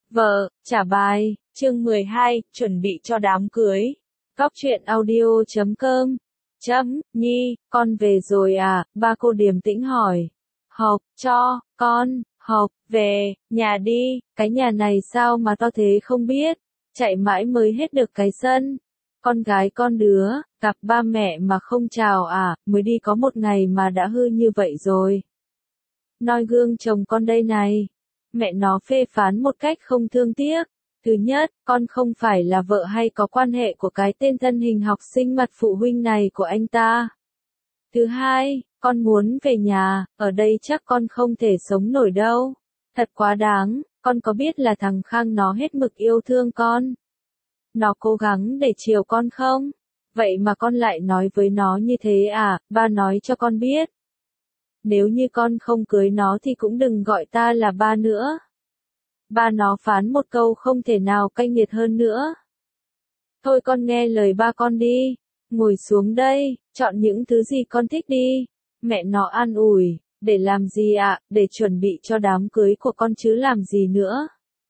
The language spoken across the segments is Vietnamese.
Vợ, trả bài, chương 12, chuẩn bị cho đám cưới. Góc truyện audio.com. Nhi, con về rồi à? Ba cô điềm tĩnh hỏi. Học, cho, con, học, về, nhà đi, cái nhà này sao mà to thế không biết, chạy mãi mới hết được cái sân. Con gái con đứa, gặp ba mẹ mà không chào à, mới đi có một ngày mà đã hư như vậy rồi. Noi gương chồng con đây này. Mẹ nó phê phán một cách không thương tiếc. Thứ nhất, con không phải là vợ hay có quan hệ của cái tên thân hình học sinh mặt phụ huynh này của anh ta. Thứ hai, con muốn về nhà, ở đây chắc con không thể sống nổi đâu. Thật quá đáng, con có biết là thằng Khang nó hết mực yêu thương con. Nó cố gắng để chiều con không? Vậy mà con lại nói với nó như thế à, ba nói cho con biết. Nếu như con không cưới nó thì cũng đừng gọi ta là ba nữa. Ba nó phán một câu không thể nào cay nghiệt hơn nữa. Thôi con nghe lời ba con đi. Ngồi xuống đây, chọn những thứ gì con thích đi. Mẹ nó an ủi, để làm gì ạ, để chuẩn bị cho đám cưới của con chứ làm gì nữa.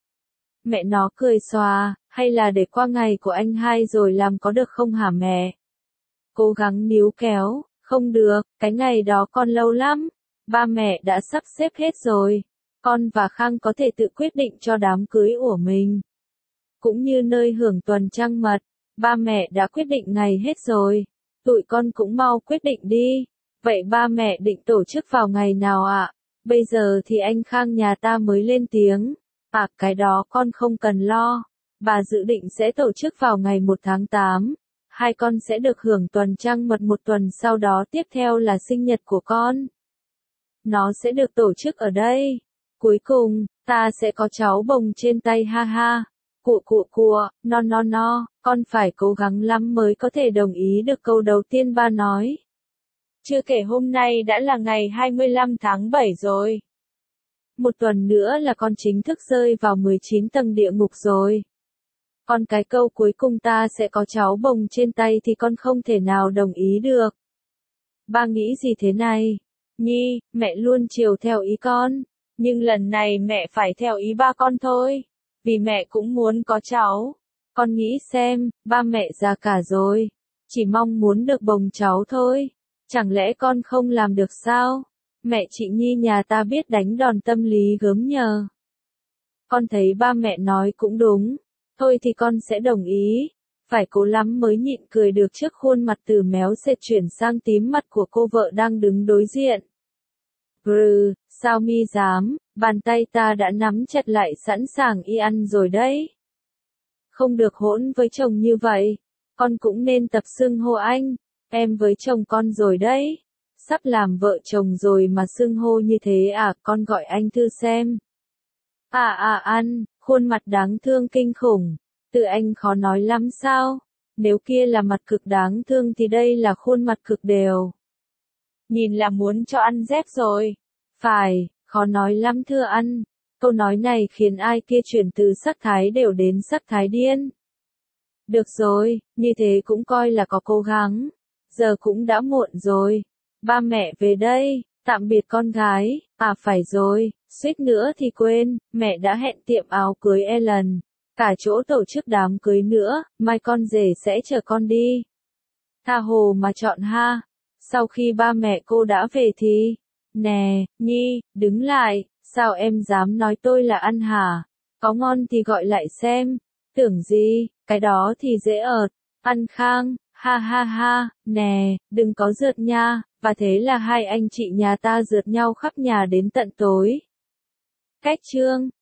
Mẹ nó cười xòa, hay là để qua ngày của anh hai rồi làm có được không hả mẹ? Cố gắng níu kéo, không được, cái ngày đó con lâu lắm. Ba mẹ đã sắp xếp hết rồi. Con và Khang có thể tự quyết định cho đám cưới của mình. Cũng như nơi hưởng tuần trăng mật, ba mẹ đã quyết định ngày hết rồi. Tụi con cũng mau quyết định đi. Vậy ba mẹ định tổ chức vào ngày nào ạ? Bây giờ thì anh Khang nhà ta mới lên tiếng. À, cái đó con không cần lo. Bà dự định sẽ tổ chức vào ngày 1 tháng 8. Hai con sẽ được hưởng tuần trăng mật một tuần sau đó tiếp theo là sinh nhật của con. Nó sẽ được tổ chức ở đây. Cuối cùng, ta sẽ có cháu bồng trên tay ha ha. Cụa, no, con phải cố gắng lắm mới có thể đồng ý được câu đầu tiên ba nói. Chưa kể hôm nay đã là ngày 25 tháng 7 rồi. Một tuần nữa là con chính thức rơi vào 19 tầng địa ngục rồi. Còn cái câu cuối cùng ta sẽ có cháu bồng trên tay thì con không thể nào đồng ý được. Ba nghĩ gì thế này? Nhi, mẹ luôn chiều theo ý con. Nhưng lần này mẹ phải theo ý ba con thôi. Vì mẹ cũng muốn có cháu. Con nghĩ xem, ba mẹ già cả rồi. Chỉ mong muốn được bồng cháu thôi. Chẳng lẽ con không làm được sao? Mẹ chị Nhi nhà ta biết đánh đòn tâm lý gớm nhờ. Con thấy ba mẹ nói cũng đúng. Thôi thì con sẽ đồng ý. Phải cố lắm mới nhịn cười được trước khuôn mặt từ méo sệt chuyển sang tím mặt của cô vợ đang đứng đối diện. Sao mi dám, bàn tay ta đã nắm chặt lại sẵn sàng y ăn rồi đấy. Không được hỗn với chồng như vậy, con cũng nên tập xưng hô anh, em với chồng con rồi đấy. Sắp làm vợ chồng rồi mà xưng hô như thế à, con gọi anh thử xem. Ăn, khuôn mặt đáng thương kinh khủng, tự anh khó nói lắm sao, nếu kia là mặt cực đáng thương thì đây là khuôn mặt cực đều. Nhìn là muốn cho ăn dép rồi. Phải, khó nói lắm thưa ăn. Câu nói này khiến ai kia chuyển từ sắc thái đều đến sắc thái điên. Được rồi, như thế cũng coi là có cố gắng. Giờ cũng đã muộn rồi. Ba mẹ về đây, tạm biệt con gái. À phải rồi, suýt nữa thì quên, mẹ đã hẹn tiệm áo cưới Ellen. Cả chỗ tổ chức đám cưới nữa, mai con rể sẽ chở con đi. Tha hồ mà chọn ha. Sau khi ba mẹ cô đã về thì, nè, Nhi, đứng lại, sao em dám nói tôi là ăn hả? Có ngon thì gọi lại xem, tưởng gì, cái đó thì dễ ợt, ăn Khang, ha, nè, đừng có rượt nha, và thế là hai anh chị nhà ta rượt nhau khắp nhà đến tận tối. Cách chương